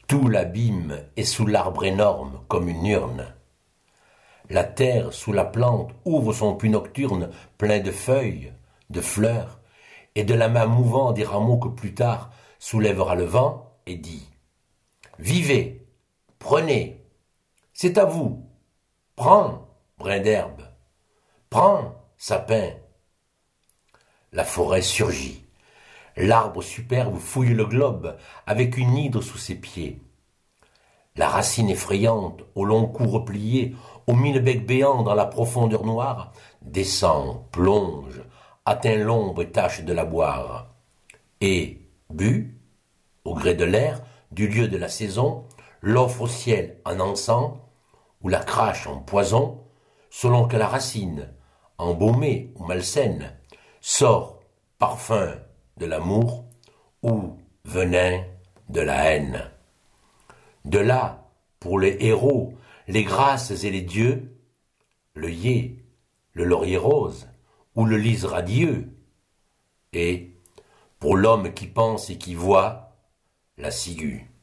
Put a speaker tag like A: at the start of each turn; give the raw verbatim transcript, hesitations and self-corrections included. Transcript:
A: Tout l'abîme est sous l'arbre énorme comme une urne. La terre sous la plante ouvre son puits nocturne plein de feuilles, de fleurs, et de la main mouvant des rameaux que plus tard soulèvera le vent et dit « Vivez, prenez, c'est à vous, prends, brin d'herbe, prends, sapin. » La forêt surgit. L'arbre superbe fouille le globe avec une hydre sous ses pieds. La racine effrayante, au long cou replié, aux mille becs béants dans la profondeur noire, descend, plonge, atteint l'ombre et tâche de la boire. Et, bu, au gré de l'air, du lieu de la saison, l'offre au ciel en encens, ou la crache en poison, selon que la racine, embaumée ou malsaine, sort parfum de l'amour ou venin de la haine. De là, pour les héros, les grâces et les dieux, le yé, le laurier rose ou le lys radieux, et, pour l'homme qui pense et qui voit, la ciguë.